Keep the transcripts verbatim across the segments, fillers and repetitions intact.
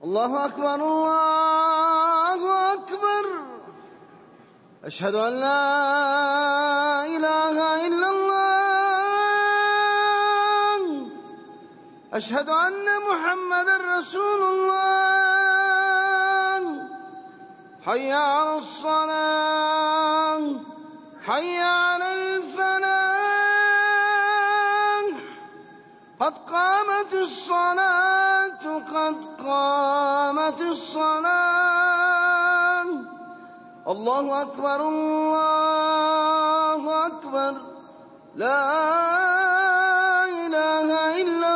الله أكبر الله أكبر. أشهد أن لا إله إلا الله. أشهد أن محمدًا رسول الله. حي على الصلاة حي على الفلاح. قد قامت الصلاة قد قامت الصلاة. الله أكبر الله أكبر. لا إله إلا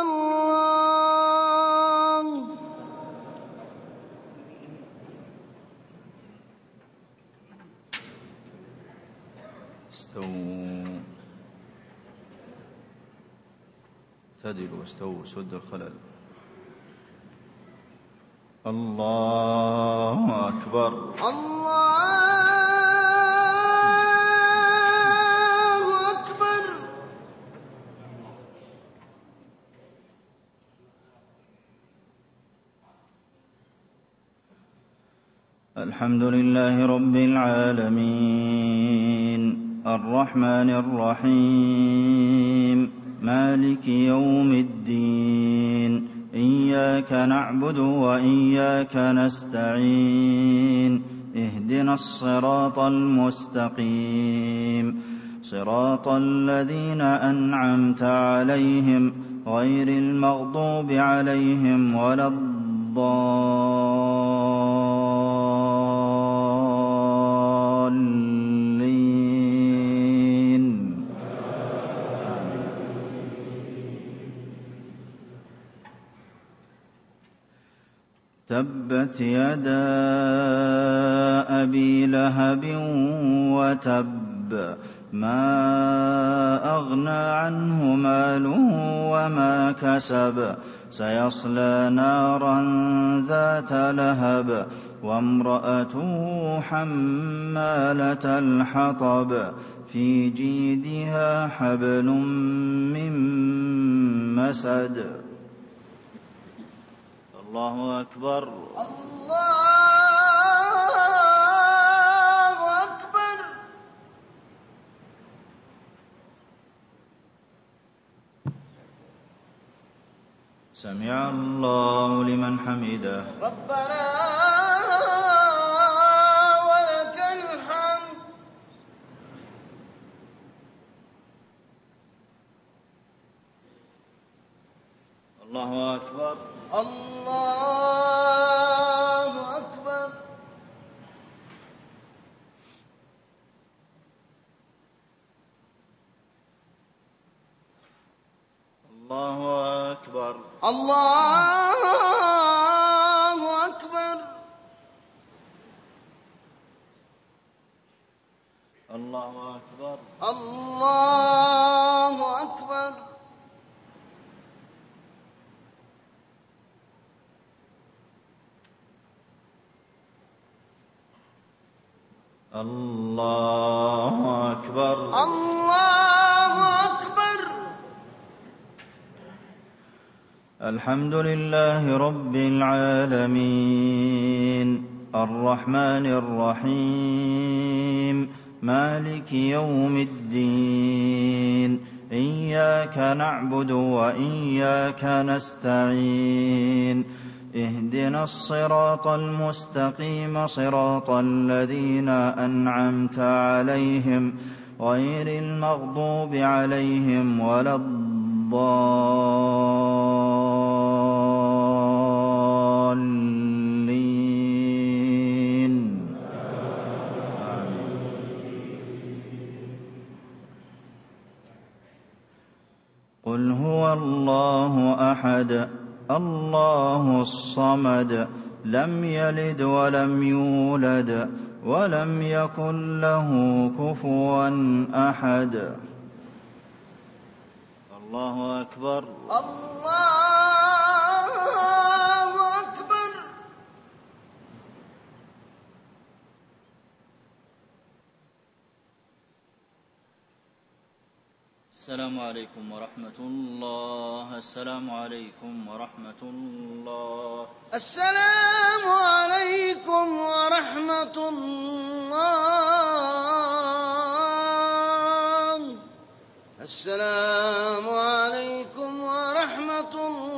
الله. استووا اعتدلوا واستووا سد الخلل. الله أكبر الله أكبر. الحمد لله رب العالمين الرحمن الرحيم مالك يوم الدين. إياك نعبد وإياك نستعين. اهدنا الصراط المستقيم صراط الذين أنعمت عليهم غير المغضوب عليهم ولا الضالين. تبت يدا أبي لهب وتب. ما أغنى عنه ماله وما كسب. سيصلى نارا ذات لهب وامرأته حمالة الحطب في جيدها حبل من مسد. الله أكبر الله أكبر. سمع الله لمن حمده. ربنا ولك الحمد. الله أكبر الله أكبر. الله أكبر الله أكبر. الله أكبر الله أكبر. الله أكبر الله أكبر. الحمد لله رب العالمين الرحمن الرحيم مالك يوم الدين. إياك نعبد وإياك نستعين. اهدنا الصراط المستقيم صراط الذين أنعمت عليهم غير المغضوب عليهم ولا الضالين. قل هو الله أحد الله الصمد لم يلد ولم يولد ولم يكن له كفوا أحد. الله أكبر الله أكبر. السلام عليكم ورحمة الله. السلام عليكم ورحمة الله. السلام عليكم ورحمة الله. السلام عليكم ورحمة الله.